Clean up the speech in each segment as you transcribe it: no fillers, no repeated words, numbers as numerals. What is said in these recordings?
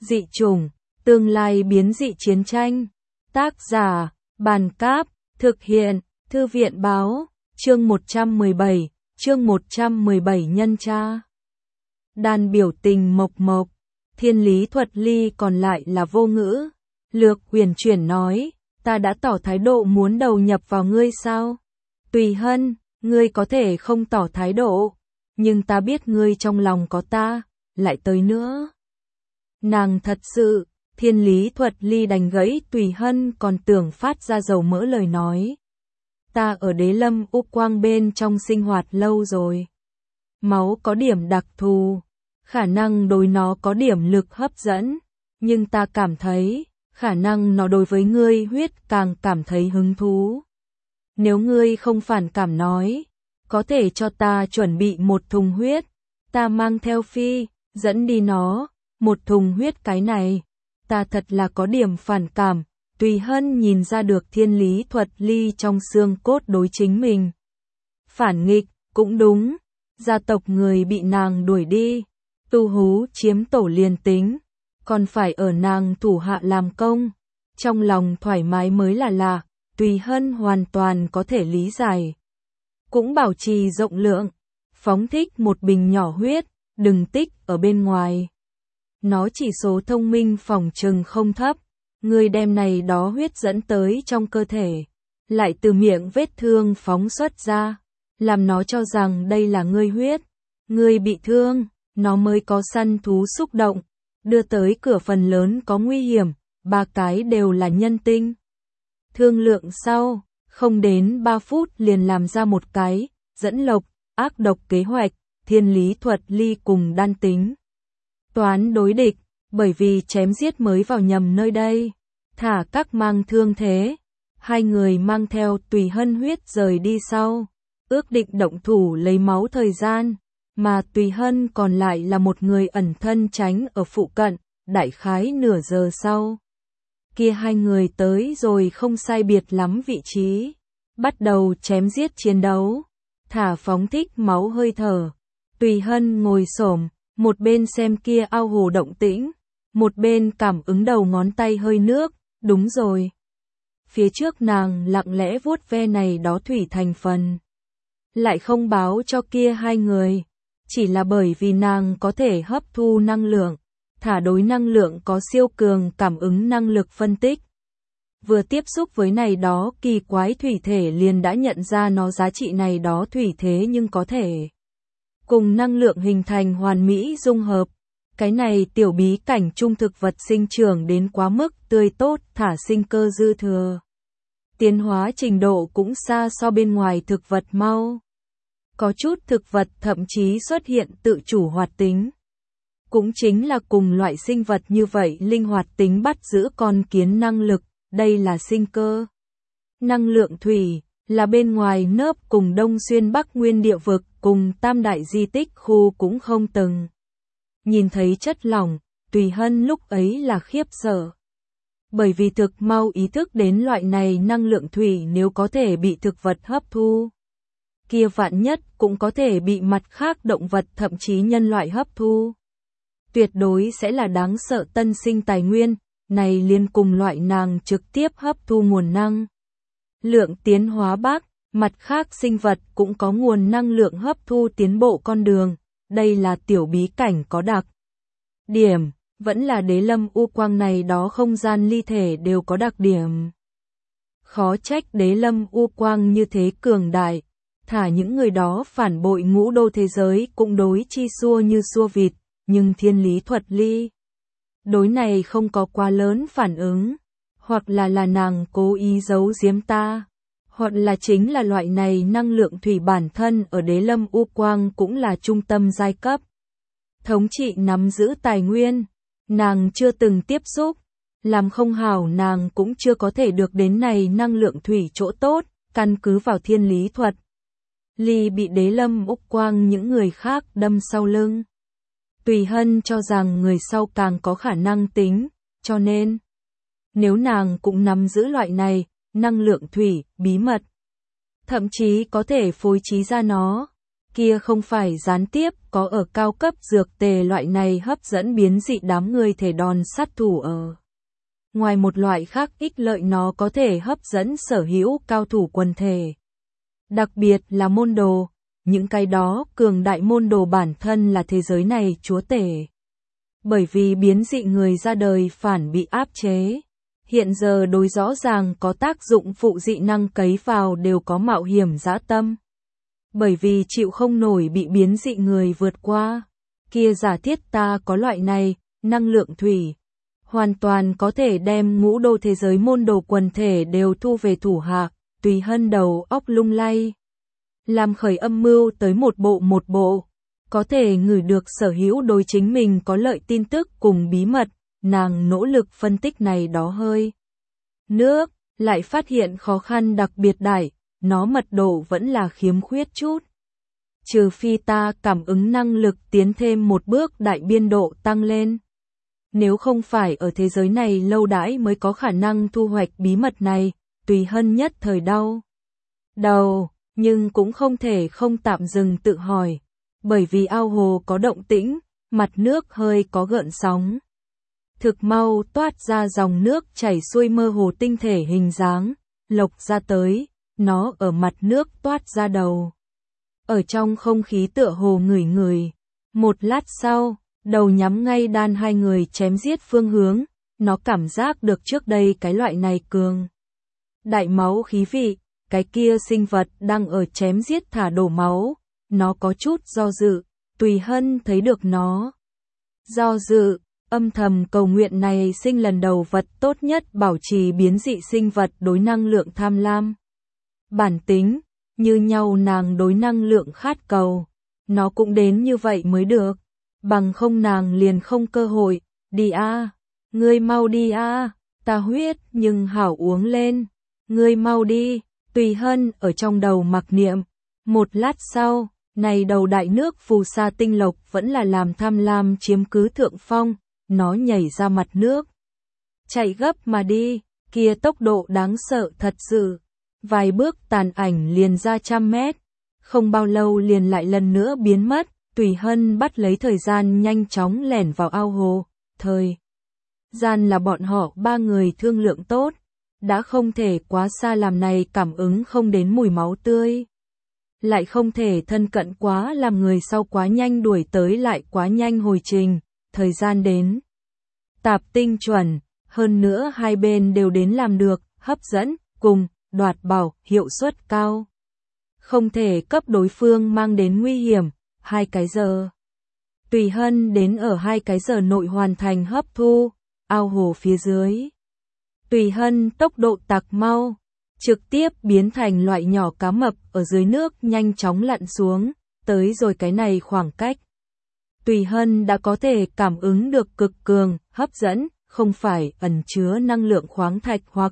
Dị chủng, tương lai biến dị chiến tranh. Tác giả, Bàn Cáp, thực hiện, Thư viện Báo, chương 117, chương 117 nhân tra. Đàn biểu tình mộc mộc, Thiên Lý Thuật Ly còn lại là vô ngữ. Lược huyền chuyển nói, ta đã tỏ thái độ muốn đầu nhập vào ngươi sao? Tùy Hân, ngươi có thể không tỏ thái độ, nhưng ta biết ngươi trong lòng có ta, lại tới nữa. Nàng thật sự, Thiên Lý Thuật Ly đành gãy Tùy Hân còn tưởng phát ra dầu mỡ lời nói. Ta ở Đế Lâm Úc Quang bên trong sinh hoạt lâu rồi. Máu có điểm đặc thù, khả năng đối nó có điểm lực hấp dẫn, nhưng ta cảm thấy, khả năng nó đối với ngươi huyết càng cảm thấy hứng thú. Nếu ngươi không phản cảm nói, có thể cho ta chuẩn bị một thùng huyết, ta mang theo phi, dẫn đi nó, một thùng huyết cái này, ta thật là có điểm phản cảm. Tùy Hân nhìn ra được Thiên Lý Thuật Ly trong xương cốt đối chính mình. Phản nghịch, cũng đúng, gia tộc người bị nàng đuổi đi, tu hú chiếm tổ liền tính, còn phải ở nàng thủ hạ làm công, trong lòng thoải mái mới là lạ, Tùy Hân hoàn toàn có thể lý giải. Cũng bảo trì rộng lượng, phóng thích một bình nhỏ huyết, đừng tích ở bên ngoài. Nó chỉ số thông minh phỏng chừng không thấp, người đem này đó huyết dẫn tới trong cơ thể, lại từ miệng vết thương phóng xuất ra, làm nó cho rằng đây là ngươi huyết. Ngươi bị thương, nó mới có săn thú xúc động, đưa tới cửa phần lớn có nguy hiểm, ba cái đều là nhân tinh. Thương lượng sau, không đến 3 phút liền làm ra một cái, dẫn lộc, ác độc kế hoạch, Thiên Lý Thuật Ly cùng đan tính. Toán đối địch, bởi vì chém giết mới vào nhầm nơi đây, thả các mang thương thế. Hai người mang theo Tùy Hân huyết rời đi sau, ước định động thủ lấy máu thời gian, mà Tùy Hân còn lại là một người ẩn thân tránh ở phụ cận, đại khái nửa giờ sau. Kia hai người tới rồi không sai biệt lắm vị trí, bắt đầu chém giết chiến đấu, thả phóng thích máu hơi thở. Tùy Hân ngồi xổm, một bên xem kia ao hồ động tĩnh, một bên cảm ứng đầu ngón tay hơi nước, đúng rồi. Phía trước nàng lặng lẽ vuốt ve này đó thủy thành phần, lại không báo cho kia hai người, chỉ là bởi vì nàng có thể hấp thu năng lượng, thả đối năng lượng có siêu cường cảm ứng năng lực phân tích. Vừa tiếp xúc với này đó kỳ quái thủy thể liền đã nhận ra nó giá trị này đó thủy thế nhưng có thể cùng năng lượng hình thành hoàn mỹ dung hợp. Cái này tiểu bí cảnh trung thực vật sinh trưởng đến quá mức tươi tốt, thả sinh cơ dư thừa. Tiến hóa trình độ cũng xa so bên ngoài thực vật mau. Có chút thực vật thậm chí xuất hiện tự chủ hoạt tính. Cũng chính là cùng loại sinh vật như vậy linh hoạt tính bắt giữ con kiến năng lực, đây là sinh cơ. Năng lượng thủy, là bên ngoài nớp cùng Đông Xuyên Bắc Nguyên địa vực cùng Tam Đại di tích khu cũng không từng. Nhìn thấy chất lỏng, Tùy Hân lúc ấy là khiếp sợ. Bởi vì thực mau ý thức đến loại này năng lượng thủy nếu có thể bị thực vật hấp thu, kia vạn nhất cũng có thể bị mặt khác động vật thậm chí nhân loại hấp thu. Tuyệt đối sẽ là đáng sợ tân sinh tài nguyên, này liên cùng loại nàng trực tiếp hấp thu nguồn năng lượng tiến hóa bác, mặt khác sinh vật cũng có nguồn năng lượng hấp thu tiến bộ con đường, đây là tiểu bí cảnh có đặc điểm, vẫn là Đế Lâm U Quang này đó không gian ly thể đều có đặc điểm. Khó trách Đế Lâm U Quang như thế cường đại, thả những người đó phản bội ngũ đô thế giới cũng đối chi xua như xua vịt, nhưng Thiên Lý Thuật Ly đối này không có quá lớn phản ứng, hoặc là nàng cố ý giấu giếm ta, hoặc là chính là loại này năng lượng thủy bản thân ở Đế Lâm U Quang cũng là trung tâm giai cấp. Thống trị nắm giữ tài nguyên, nàng chưa từng tiếp xúc, làm không hảo nàng cũng chưa có thể được đến này năng lượng thủy chỗ tốt, căn cứ vào Thiên Lý Thuật Ly bị Đế Lâm U Quang những người khác đâm sau lưng. Tùy Hân cho rằng người sau càng có khả năng tính, cho nên, nếu nàng cũng nắm giữ loại này, năng lượng thủy, bí mật, thậm chí có thể phối trí ra nó, kia không phải gián tiếp có ở cao cấp dược tề loại này hấp dẫn biến dị đám người thể đòn sát thủ ở. Ngoài một loại khác ích lợi nó có thể hấp dẫn sở hữu cao thủ quần thể. Đặc biệt là môn đồ, những cái đó cường đại môn đồ bản thân là thế giới này chúa tể. Bởi vì biến dị người ra đời phản bị áp chế. Hiện giờ đối rõ ràng có tác dụng phụ dị năng cấy vào đều có mạo hiểm dã tâm. Bởi vì chịu không nổi bị biến dị người vượt qua. Kia giả thiết ta có loại này, năng lượng thủy. Hoàn toàn có thể đem ngũ đô thế giới môn đồ quần thể đều thu về thủ hạ, tùy hân đầu óc lung lay. Làm khởi âm mưu tới một bộ. Có thể ngửi được sở hữu đối chính mình có lợi tin tức cùng bí mật, nàng nỗ lực phân tích này đó hơi. Nước, lại phát hiện khó khăn đặc biệt đại, nó mật độ vẫn là khiếm khuyết chút. Trừ phi ta cảm ứng năng lực tiến thêm một bước đại biên độ tăng lên. Nếu không phải ở thế giới này lâu đãi mới có khả năng thu hoạch bí mật này, tùy hân nhất thời đau đầu, nhưng cũng không thể không tạm dừng tự hỏi. Bởi vì ao hồ có động tĩnh, mặt nước hơi có gợn sóng. Thực mau toát ra dòng nước chảy xuôi mơ hồ tinh thể hình dáng, lộc ra tới, nó ở mặt nước toát ra đầu. Ở trong không khí tựa hồ ngửi. Một lát sau, đầu nhắm ngay đan hai người chém giết phương hướng, nó cảm giác được trước đây cái loại này cường. Đại máu khí vị, cái kia sinh vật đang ở chém giết thả đổ máu, nó có chút do dự, tùy hân thấy được nó. Do dự, âm thầm cầu nguyện này sinh lần đầu vật tốt nhất bảo trì biến dị sinh vật đối năng lượng tham lam. Bản tính, như nhau nàng đối năng lượng khát cầu, nó cũng đến như vậy mới được, bằng không nàng liền không cơ hội, đi a, ngươi mau đi a, ta huyết nhưng hảo uống lên, ngươi mau đi, tùy hân ở trong đầu mặc niệm, một lát sau, này đầu đại nước phù sa tinh lộc vẫn là làm tham lam chiếm cứ thượng phong, nó nhảy ra mặt nước. Chạy gấp mà đi, kia tốc độ đáng sợ thật sự. Vài bước tàn ảnh liền ra 100 mét, không bao lâu liền lại lần nữa biến mất, tùy hân bắt lấy thời gian nhanh chóng lẻn vào ao hồ. Thời gian là bọn họ ba người thương lượng tốt, đã không thể quá xa làm này cảm ứng không đến mùi máu tươi. Lại không thể thân cận quá làm người sau quá nhanh đuổi tới lại quá nhanh hồi trình, thời gian đến. Tạp tinh chuẩn, hơn nữa hai bên đều đến làm được, hấp dẫn, cùng, đoạt bảo, hiệu suất cao. Không thể cấp đối phương mang đến nguy hiểm, 2 cái giờ. Tùy hân đến ở 2 cái giờ nội hoàn thành hấp thu, ao hồ phía dưới. Tùy hân tốc độ tạc mau. Trực tiếp biến thành loại nhỏ cá mập ở dưới nước nhanh chóng lặn xuống, tới rồi cái này khoảng cách. Tùy hân đã có thể cảm ứng được cực cường, hấp dẫn, không phải ẩn chứa năng lượng khoáng thạch hoặc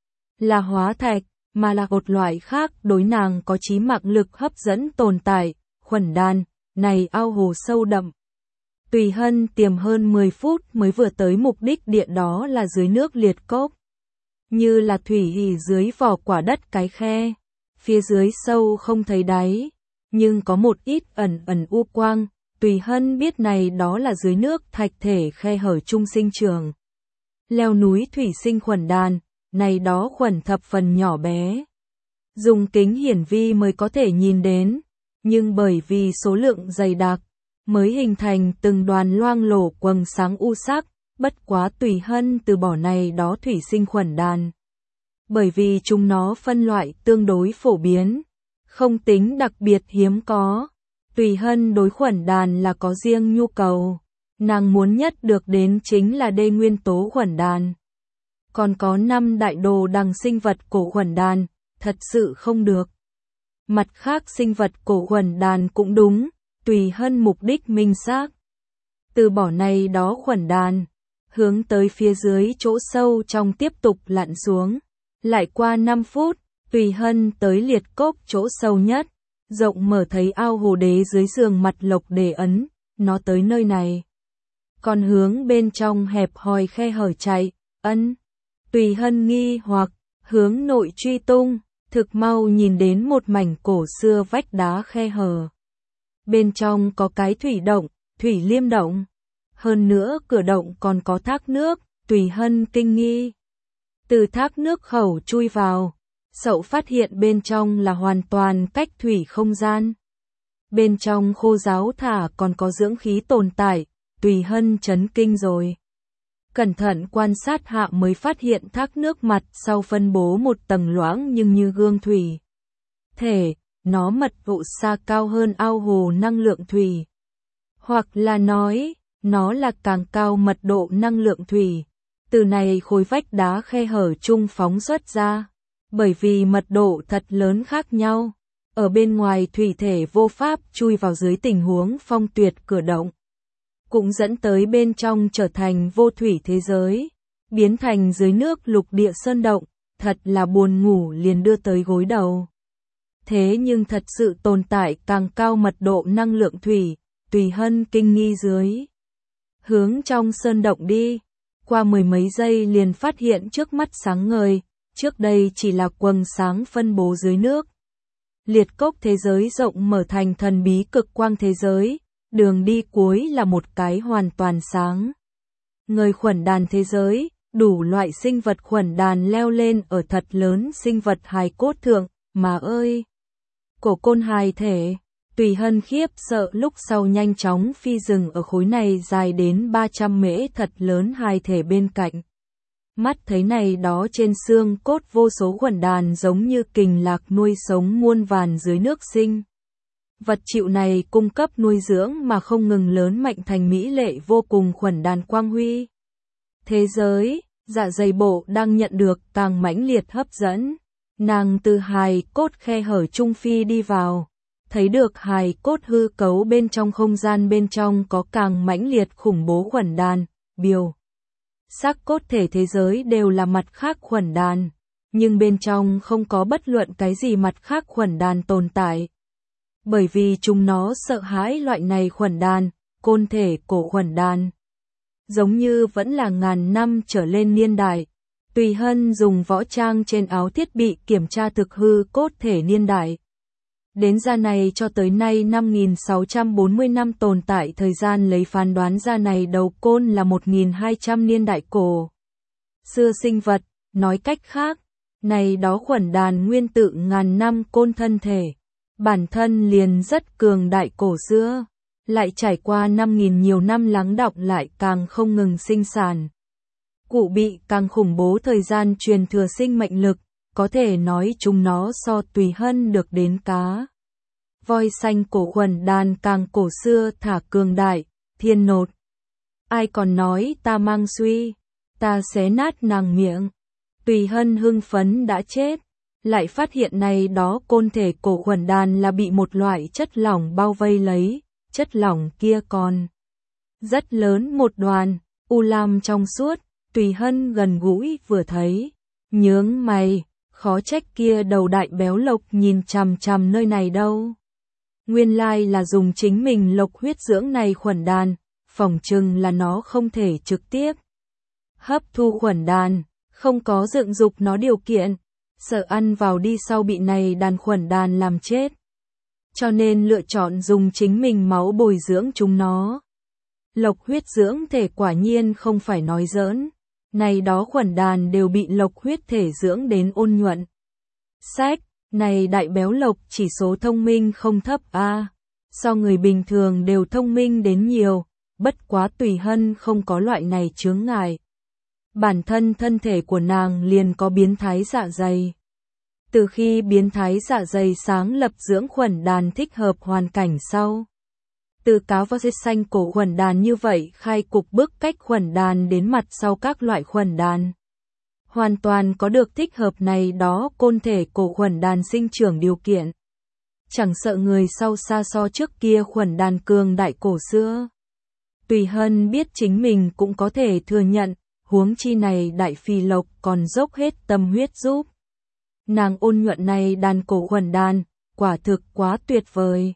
là hóa thạch, mà là một loại khác đối nàng có chí mạng lực hấp dẫn tồn tại, khuẩn đan, này ao hồ sâu đậm. Tùy hân tiềm hơn 10 phút mới vừa tới mục đích địa đó là dưới nước liệt cốc. Như là thủy hỉ dưới vỏ quả đất cái khe, phía dưới sâu không thấy đáy, nhưng có một ít ẩn u quang, tùy hân biết này đó là dưới nước thạch thể khe hở trung sinh trường. Leo núi thủy sinh khuẩn đàn, này đó khuẩn thập phần nhỏ bé. Dùng kính hiển vi mới có thể nhìn đến, nhưng bởi vì số lượng dày đặc, mới hình thành từng đoàn loang lổ quầng sáng u sắc. Bất quá tùy hân từ bỏ này đó thủy sinh khuẩn đàn. Bởi vì chúng nó phân loại tương đối phổ biến, không tính đặc biệt hiếm có. Tùy hân đối khuẩn đàn là có riêng nhu cầu, nàng muốn nhất được đến chính là đê nguyên tố khuẩn đàn. Còn có 5 đại đồ đằng sinh vật cổ khuẩn đàn, thật sự không được. Mặt khác sinh vật cổ khuẩn đàn cũng đúng, tùy hân mục đích minh xác. Từ bỏ này đó khuẩn đàn. Hướng tới phía dưới chỗ sâu trong tiếp tục lặn xuống. Lại qua 5 phút, tùy hân tới liệt cốc chỗ sâu nhất, rộng mở thấy ao hồ đế dưới giường mặt lộc đề ấn, nó tới nơi này. Còn hướng bên trong hẹp hòi khe hở chạy, tùy hân nghi hoặc, hướng nội truy tung, thực mau nhìn đến một mảnh cổ xưa vách đá khe hở. Bên trong có cái thủy động, Thủy Liêm động. Hơn nữa cửa động còn có thác nước, Tùy Hân kinh nghi. Từ thác nước khẩu chui vào, Sậu phát hiện bên trong là hoàn toàn cách thủy không gian. Bên trong khô ráo thả còn có dưỡng khí tồn tại, Tùy Hân chấn kinh rồi. Cẩn thận quan sát hạ mới phát hiện thác nước mặt sau phân bố một tầng loãng nhưng như gương thủy. Thể, nó mật độ xa cao hơn ao hồ năng lượng thủy. Hoặc là nói, nó là càng cao mật độ năng lượng thủy. Từ này khối vách đá khe hở chung phóng xuất ra. Bởi vì mật độ thật lớn khác nhau. Ở bên ngoài thủy thể vô pháp chui vào dưới tình huống phong tuyệt cửa động. Cũng dẫn tới bên trong trở thành vô thủy thế giới. Biến thành dưới nước lục địa sơn động. Thật là buồn ngủ liền đưa tới gối đầu. Thế nhưng thật sự tồn tại càng cao mật độ năng lượng thủy. Tùy Hân kinh nghi dưới. Hướng trong sơn động đi. Qua mười mấy giây liền phát hiện trước mắt sáng ngời. Trước đây chỉ là quầng sáng phân bố dưới nước. Liệt cốc thế giới rộng mở thành thần bí cực quang thế giới. Đường đi cuối là một cái hoàn toàn sáng. Ngời khuẩn đàn thế giới. Đủ loại sinh vật khuẩn đàn leo lên ở thật lớn sinh vật hài cốt thượng. Mà ơi! Cổ côn hài thể. Tùy Hân khiếp sợ lúc sau nhanh chóng phi rừng ở khối này dài đến 300 mễ thật lớn hài thể bên cạnh. Mắt thấy này đó trên xương cốt vô số khuẩn đàn giống như kình lạc nuôi sống muôn vàn dưới nước sinh. Vật chịu này cung cấp nuôi dưỡng mà không ngừng lớn mạnh thành mỹ lệ vô cùng khuẩn đàn quang huy. Thế giới, dạ dày bộ đang nhận được càng mãnh liệt hấp dẫn. Nàng từ hài cốt khe hở trung phi đi vào. Thấy được hài cốt hư cấu bên trong không gian bên trong có càng mãnh liệt khủng bố khuẩn đàn, biểu. Xác cốt thể thế giới đều là mặt khác khuẩn đàn, nhưng bên trong không có bất luận cái gì mặt khác khuẩn đàn tồn tại. Bởi vì chúng nó sợ hãi loại này khuẩn đàn, côn thể cổ khuẩn đàn. Giống như vẫn là ngàn năm trở lên niên đại. Tùy Hân dùng võ trang trên áo thiết bị kiểm tra thực hư cốt thể niên đại. Đến ra này cho tới nay 5640 năm tồn tại thời gian lấy phán đoán ra này đầu côn là 1200 niên đại cổ. Xưa sinh vật, nói cách khác, này đó khuẩn đàn nguyên tự ngàn năm côn thân thể. Bản thân liền rất cường đại cổ xưa, lại trải qua 5000 nhiều năm lắng đọng lại càng không ngừng sinh sản. Cụ bị càng khủng bố thời gian truyền thừa sinh mệnh lực. Có thể nói chúng nó so Tùy Hân được đến cá. Voi xanh cổ khuẩn đàn càng cổ xưa thả cường đại, thiên nột. Ai còn nói ta mang suy, ta xé nát nàng miệng. Tùy Hân hưng phấn đã chết, lại phát hiện này đó côn thể cổ khuẩn đàn là bị một loại chất lỏng bao vây lấy, chất lỏng kia còn rất lớn một đoàn, u lam trong suốt, Tùy Hân gần gũi vừa thấy, nhướng mày. Khó trách kia đầu đại béo lộc nhìn chằm chằm nơi này đâu. Nguyên lai là dùng chính mình lộc huyết dưỡng này khuẩn đàn, phỏng chừng là nó không thể trực tiếp hấp thu khuẩn đàn, không có dựng dục nó điều kiện, sợ ăn vào đi sau bị này đàn khuẩn đàn làm chết. Cho nên lựa chọn dùng chính mình máu bồi dưỡng chúng nó. Lộc huyết dưỡng thể quả nhiên không phải nói giỡn. Này đó khuẩn đàn đều bị lộc huyết thể dưỡng đến ôn nhuận. Sách, này đại béo lộc chỉ số thông minh không thấp a. So người bình thường đều thông minh đến nhiều, bất quá Tùy Hân không có loại này chướng ngại. Bản thân thân thể của nàng liền có biến thái dạ dày. Từ khi biến thái dạ dày sáng lập dưỡng khuẩn đàn thích hợp hoàn cảnh sau. Từ cáo và dây xanh cổ khuẩn đàn như vậy khai cục bước cách khuẩn đàn đến mặt sau các loại khuẩn đàn. Hoàn toàn có được thích hợp này đó côn thể cổ khuẩn đàn sinh trưởng điều kiện. Chẳng sợ người sau xa so trước kia khuẩn đàn cường đại cổ xưa. Tùy Hân biết chính mình cũng có thể thừa nhận, huống chi này đại phi lộc còn dốc hết tâm huyết giúp. Nàng ôn nhuận này đàn cổ khuẩn đàn, quả thực quá tuyệt vời.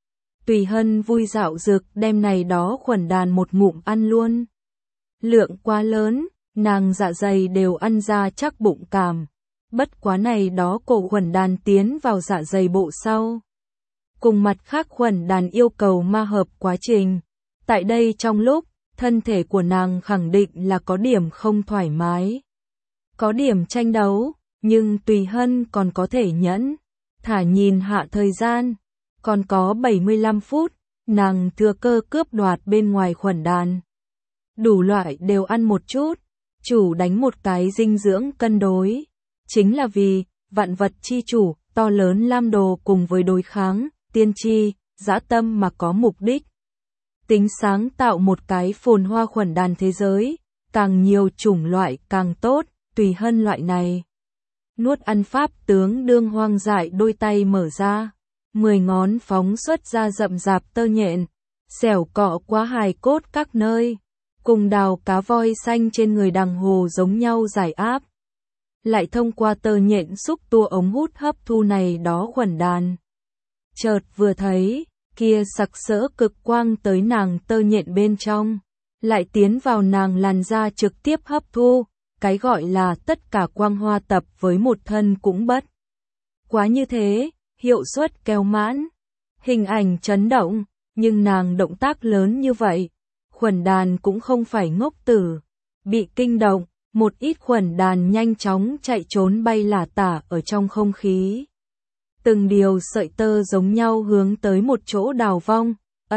Tùy Hân vui dạo dực đem này đó khuẩn đàn một ngụm ăn luôn. Lượng quá lớn, nàng dạ dày đều ăn ra chắc bụng cảm. Bất quá này đó cổ khuẩn đàn tiến vào dạ dày bộ sau. cùng mặt khác khuẩn đàn yêu cầu ma hợp quá trình. Tại đây trong lúc, thân thể của nàng khẳng định là có điểm không thoải mái. Có điểm tranh đấu, nhưng Tùy Hân còn có thể nhẫn. Thả nhìn hạ thời gian, còn có 75 phút, nàng thừa cơ cướp đoạt bên ngoài khuẩn đàn. Đủ loại đều ăn một chút, chủ đánh một cái dinh dưỡng cân đối. Chính là vì, vạn vật chi chủ, to lớn lam đồ cùng với đối kháng, tiên tri, dã tâm mà có mục đích. Tính sáng tạo một cái phồn hoa khuẩn đàn thế giới, càng nhiều chủng loại càng tốt, Tùy Hân loại này. Nuốt ăn pháp tướng đương hoang dại đôi tay mở ra, 10 ngón phóng xuất ra rậm rạp tơ nhện, xẻo cọ qua hài cốt các nơi, cùng đào cá voi xanh trên người đằng hồ giống nhau giải áp. Lại thông qua tơ nhện xúc tua ống hút hấp thu này đó khuẩn đàn. Chợt vừa thấy, kia sặc sỡ cực quang tới nàng tơ nhện bên trong, lại tiến vào nàng làn da trực tiếp hấp thu, cái gọi là tất cả quang hoa tập với một thân cũng bất. Quá như thế, hiệu suất kéo mãn, hình ảnh chấn động, nhưng nàng động tác lớn như vậy, khuẩn đàn cũng không phải ngốc tử, bị kinh động, một ít khuẩn đàn nhanh chóng chạy trốn bay lả tả ở trong không khí. Từng điều sợi tơ giống nhau hướng tới một chỗ đào vong,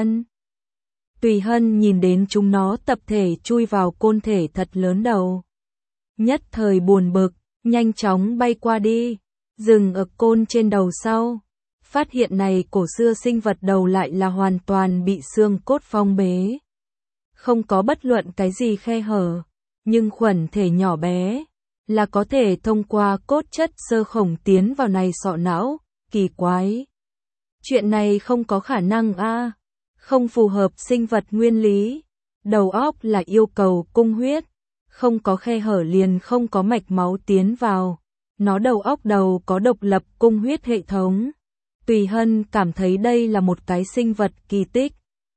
Tùy Hân nhìn đến chúng nó tập thể chui vào côn thể thật lớn đầu. Nhất thời buồn bực, nhanh chóng bay qua đi, dừng ở côn trên đầu sau. Phát hiện này cổ xưa sinh vật đầu lại là hoàn toàn bị xương cốt phong bế. Không có bất luận cái gì khe hở, nhưng khuẩn thể nhỏ bé, là có thể thông qua cốt chất xơ khổng tiến vào này sọ não, kỳ quái. Chuyện này không có khả năng a, không phù hợp sinh vật nguyên lý. Đầu óc là yêu cầu cung huyết, không có khe hở liền không có mạch máu tiến vào. Nó đầu óc đầu có độc lập cung huyết hệ thống. Tùy Hân cảm thấy đây là một cái sinh vật kỳ tích.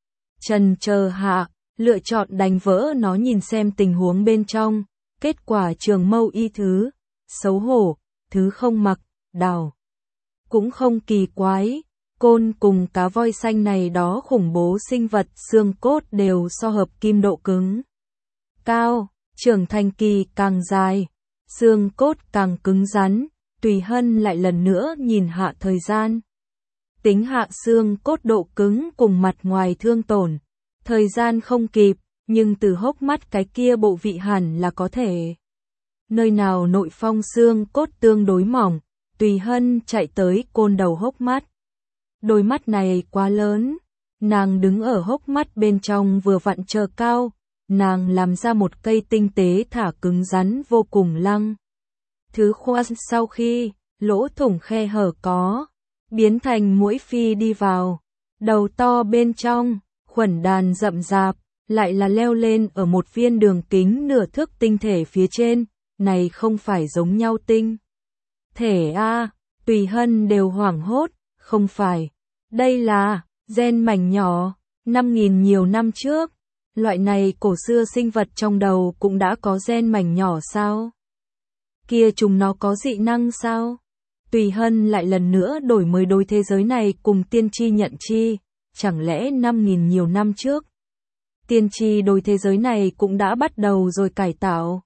Trần chờ hạ, lựa chọn đánh vỡ nó nhìn xem tình huống bên trong. Kết quả trường mâu y thứ, xấu hổ, thứ không mặc, đào. Cũng không kỳ quái, côn cùng cá voi xanh này đó khủng bố sinh vật xương cốt đều so hợp kim độ cứng cao, trưởng thành kỳ càng dài, xương cốt càng cứng rắn. Tùy Hân lại lần nữa nhìn hạ thời gian. Tính hạ xương cốt độ cứng cùng mặt ngoài thương tổn. Thời gian không kịp, nhưng từ hốc mắt cái kia bộ vị hẳn là có thể. Nơi nào nội phong xương cốt tương đối mỏng, Tùy Hân chạy tới côn đầu hốc mắt. Đôi mắt này quá lớn, nàng đứng ở hốc mắt bên trong vừa vặn chờ cao, nàng làm ra một cây tinh tế thả cứng rắn vô cùng lăng. Thứ khoan sau khi, lỗ thủng khe hở có, biến thành muỗi phi đi vào, đầu to bên trong, khuẩn đàn rậm rạp, lại là leo lên ở một viên đường kính nửa thước tinh thể phía trên, này không phải giống nhau tinh thể a. Tùy Hân đều hoảng hốt, không phải, đây là gen mảnh nhỏ, 5.000 nhiều năm trước, loại này cổ xưa sinh vật trong đầu cũng đã có gen mảnh nhỏ sao? Kia chúng nó có dị năng sao? Tùy Hân lại lần nữa đổi mới đối thế giới này cùng tiên tri nhận chi, chẳng lẽ 5.000 nhiều năm trước? Tiên tri đối thế giới này cũng đã bắt đầu rồi cải tạo.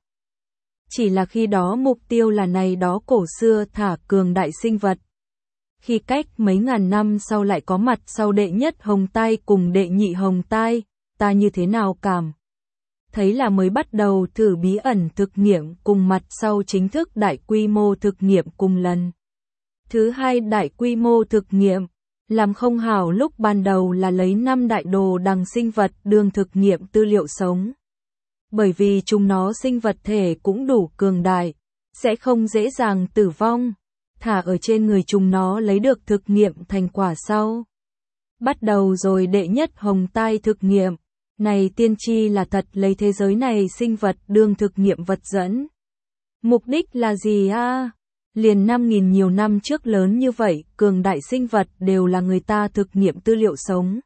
Chỉ là khi đó mục tiêu là này đó cổ xưa thả cường đại sinh vật. Khi cách mấy ngàn năm sau lại có mặt sau đệ nhất hồng tai cùng đệ nhị hồng tai, ta như thế nào cảm? Thấy là mới bắt đầu thử bí ẩn thực nghiệm cùng mặt sau chính thức đại quy mô thực nghiệm cùng lần. Thứ hai đại quy mô thực nghiệm, làm không hảo lúc ban đầu là lấy 5 đại đồ đằng sinh vật đương thực nghiệm tư liệu sống. Bởi vì chúng nó sinh vật thể cũng đủ cường đại, sẽ không dễ dàng tử vong, thả ở trên người chúng nó lấy được thực nghiệm thành quả sau. Bắt đầu rồi đệ nhất hồng tai thực nghiệm, này tiên tri là thật lấy thế giới này sinh vật đương thực nghiệm vật dẫn. Mục đích là gì a? Liền 5.000 nhiều năm trước lớn như vậy, cường đại sinh vật đều là người ta thực nghiệm tư liệu sống.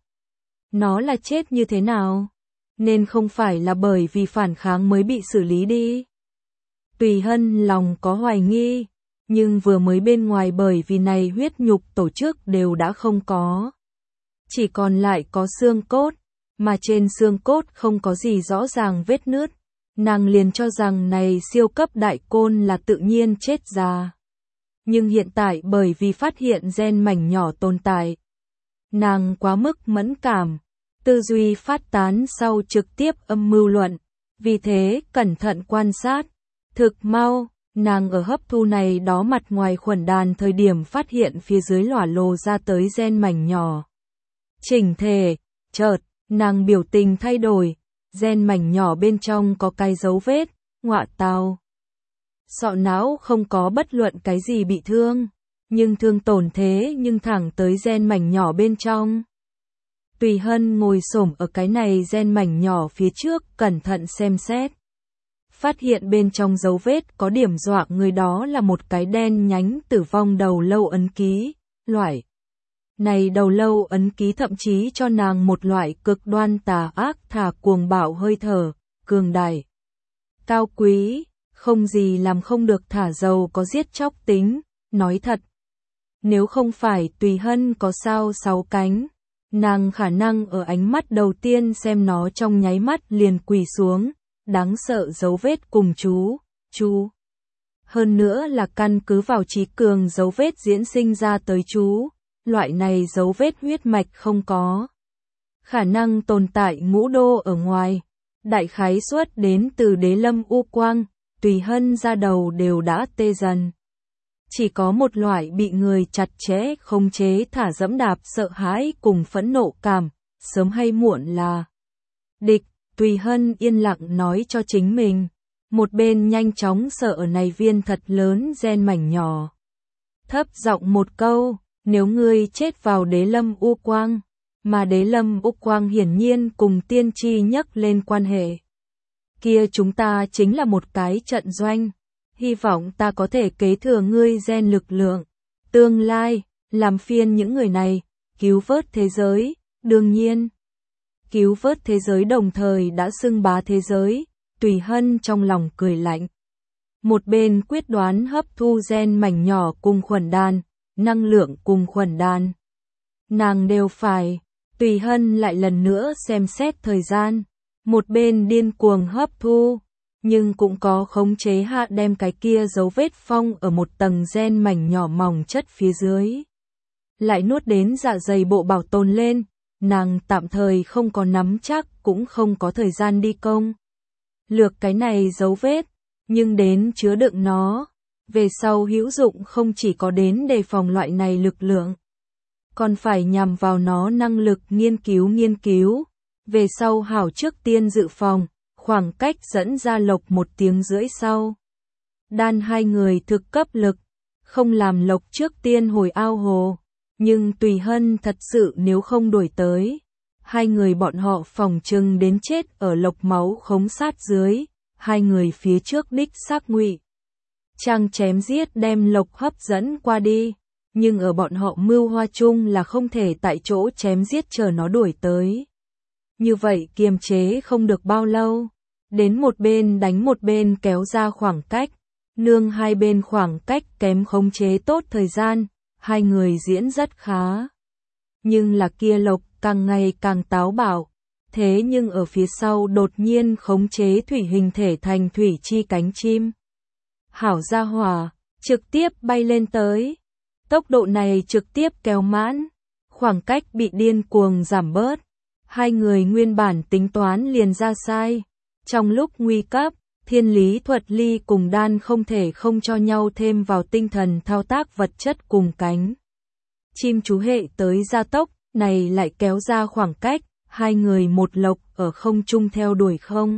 Nó là chết như thế nào? Nên không phải là bởi vì phản kháng mới bị xử lý đi. Tùy Hân lòng có hoài nghi, Nhưng vừa mới bên ngoài bởi vì này huyết nhục tổ chức đều đã không có. Chỉ còn lại có xương cốt, mà trên xương cốt không có gì rõ ràng vết nứt. Nàng liền cho rằng này siêu cấp đại côn là tự nhiên chết già. Nhưng hiện tại bởi vì phát hiện gen mảnh nhỏ tồn tại, nàng quá mức mẫn cảm, tư duy phát tán sau trực tiếp âm mưu luận, vì thế cẩn thận quan sát. Thực mau, nàng ở hấp thu này đó mặt ngoài khuẩn đàn thời điểm phát hiện phía dưới lỏa lồ ra tới gen mảnh nhỏ. Chỉnh thể, chợt, nàng biểu tình thay đổi, gen mảnh nhỏ bên trong có cái dấu vết, ngọa tào. Sọ não không có bất luận cái gì bị thương, nhưng thương tổn thế nhưng thẳng tới gen mảnh nhỏ bên trong. Tùy Hân ngồi xổm ở cái này gen mảnh nhỏ phía trước cẩn thận xem xét. Phát hiện bên trong dấu vết có điểm dọa người, đó là một cái đen nhánh tử vong đầu lâu ấn ký, loại. Này đầu lâu ấn ký thậm chí cho nàng một loại cực đoan tà ác thả cuồng bạo hơi thở, cường đại, cao quý, không gì làm không được, thả dầu có giết chóc tính. Nói thật, nếu không phải Tùy Hân có sao 6 cánh, nàng khả năng ở ánh mắt đầu tiên xem nó trong nháy mắt liền quỳ xuống, đáng sợ dấu vết cùng chú. Hơn nữa là căn cứ vào trí cường dấu vết diễn sinh ra tới chú, loại này dấu vết huyết mạch không có khả năng tồn tại ngũ đô ở ngoài, đại khái suất đến từ đế lâm u quang. Tùy Hân ra đầu đều đã tê dần. Chỉ có một loại bị người chặt chẽ khống chế thả dẫm đạp sợ hãi cùng phẫn nộ cảm, sớm hay muộn là địch. Tùy Hân yên lặng nói cho chính mình, một bên nhanh chóng sợ ở này viên thật lớn gen mảnh nhỏ. Thấp giọng một câu, nếu ngươi chết vào đế lâm u quang, mà đế lâm u quang hiển nhiên cùng tiên tri nhắc lên quan hệ, kia chúng ta chính là một cái trận doanh. Hy vọng ta có thể kế thừa ngươi gen lực lượng, tương lai, làm phiên những người này, cứu vớt thế giới, đương nhiên. Cứu vớt thế giới đồng thời đã xưng bá thế giới. Tùy Hân trong lòng cười lạnh. Một bên quyết đoán hấp thu gen mảnh nhỏ cùng khuẩn đan, năng lượng cùng khuẩn đan. Nàng đều phải. Tùy Hân lại lần nữa xem xét thời gian. Một bên điên cuồng hấp thu, nhưng cũng có khống chế hạ đem cái kia dấu vết phong ở một tầng gen mảnh nhỏ mỏng chất phía dưới. Lại nuốt đến dạ dày bộ bảo tồn lên, nàng tạm thời không có nắm chắc cũng không có thời gian đi công lược cái này dấu vết, nhưng đến chứa đựng nó, về sau hữu dụng không chỉ có đến đề phòng loại này lực lượng, còn phải nhằm vào nó năng lực nghiên cứu, về sau hảo trước tiên dự phòng. Khoảng cách dẫn ra Lộc 1 tiếng rưỡi sau. Đan hai người thực cấp lực, không làm Lộc trước tiên hồi ao hồ, nhưng Tùy Hân thật sự nếu không đuổi tới, hai người bọn họ phòng trừng đến chết ở Lộc máu khống sát dưới, hai người phía trước đích xác ngụy trang chém giết đem Lộc hấp dẫn qua đi, nhưng ở bọn họ mưu hoa chung là không thể tại chỗ chém giết chờ nó đuổi tới. Như vậy kiềm chế không được bao lâu, đến một bên đánh một bên kéo ra khoảng cách, nương hai bên khoảng cách kém khống chế tốt thời gian, hai người diễn rất khá. Nhưng là kia Lộc càng ngày càng táo bạo, thế nhưng ở phía sau đột nhiên khống chế thủy hình thể thành thủy chi cánh chim. Hảo gia hỏa, trực tiếp bay lên tới. Tốc độ này trực tiếp kéo mãn, khoảng cách bị điên cuồng giảm bớt. Hai người nguyên bản tính toán liền ra sai. Trong lúc nguy cấp, Thiên Lý Thuật Ly cùng Đan không thể không cho nhau thêm vào tinh thần thao tác vật chất cùng cánh chim chú hệ tới gia tốc, này lại kéo ra khoảng cách, hai người một Lộc ở không trung theo đuổi không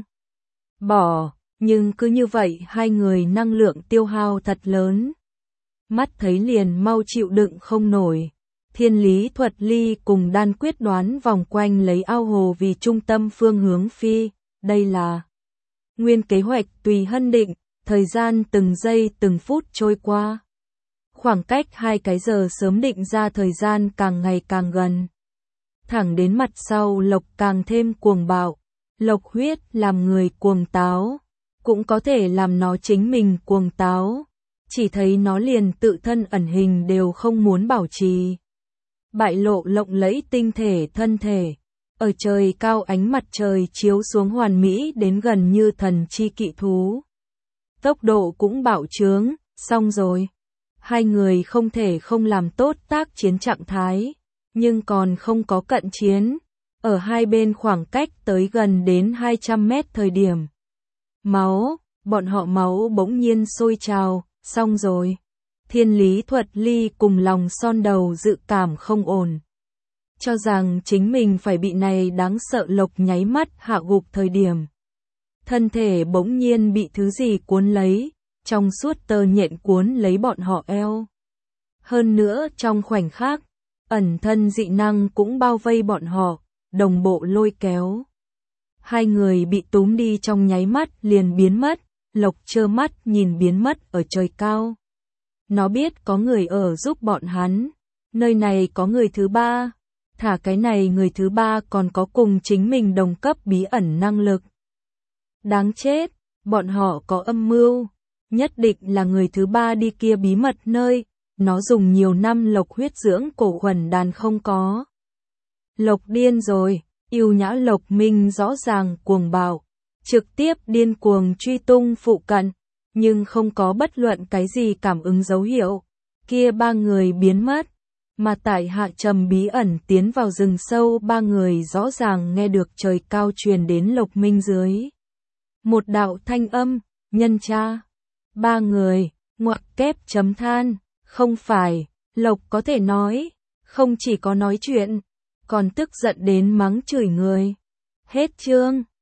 bỏ, nhưng cứ như vậy hai người năng lượng tiêu hao thật lớn. Mắt thấy liền mau chịu đựng không nổi. Thiên Lý Thuật Ly cùng Đan quyết đoán vòng quanh lấy ao hồ vì trung tâm phương hướng phi, đây là nguyên kế hoạch Tùy Hân định, thời gian từng giây từng phút trôi qua. Khoảng cách 2 cái giờ sớm định ra thời gian càng ngày càng gần. Thẳng đến mặt sau Lộc càng thêm cuồng bạo, Lộc huyết làm người cuồng táo, cũng có thể làm nó chính mình cuồng táo. chỉ thấy nó liền tự thân ẩn hình đều không muốn bảo trì. Bại lộ lộng lẫy tinh thể thân thể. Ở trời cao ánh mặt trời chiếu xuống hoàn mỹ đến gần như thần chi kỵ thú. Tốc độ cũng bạo trướng, xong rồi. Hai người không thể không làm tốt tác chiến trạng thái, nhưng còn không có cận chiến. Ở hai bên khoảng cách tới gần đến 200 mét thời điểm. Bọn họ máu bỗng nhiên sôi trào, xong rồi. Thiên Lý Thuật Ly cùng lòng son đầu dự cảm không ổn. Cho rằng chính mình phải bị này đáng sợ lộc nháy mắt hạ gục thời điểm. Thân thể bỗng nhiên bị thứ gì cuốn lấy, trong suốt tơ nhện cuốn lấy bọn họ eo. Hơn nữa trong khoảnh khắc, ẩn thân dị năng cũng bao vây bọn họ, đồng bộ lôi kéo. Hai người bị túm đi trong nháy mắt liền biến mất, Lộc trơ mắt nhìn biến mất ở trời cao. Nó biết có người ở giúp bọn hắn, nơi này có người thứ ba, thả cái này người thứ ba còn có cùng chính mình đồng cấp bí ẩn năng lực. Đáng chết, bọn họ có âm mưu, nhất định là người thứ ba đi kia bí mật nơi, nó dùng nhiều năm Lộc huyết dưỡng cổ khuẩn đàn không có. Lộc điên rồi, yêu nhã Lộc Minh rõ ràng cuồng bạo, trực tiếp điên cuồng truy tung phụ cận, nhưng không có bất luận cái gì cảm ứng dấu hiệu. Kia ba người biến mất, mà tại hạ trầm bí ẩn tiến vào rừng sâu, ba người rõ ràng nghe được trời cao truyền đến Lộc Minh dưới. Một đạo thanh âm, nhân cha. Ba người, ngoặc kép chấm than, không phải, Lộc có thể nói, không chỉ có nói chuyện, còn tức giận đến mắng chửi người. Hết chương.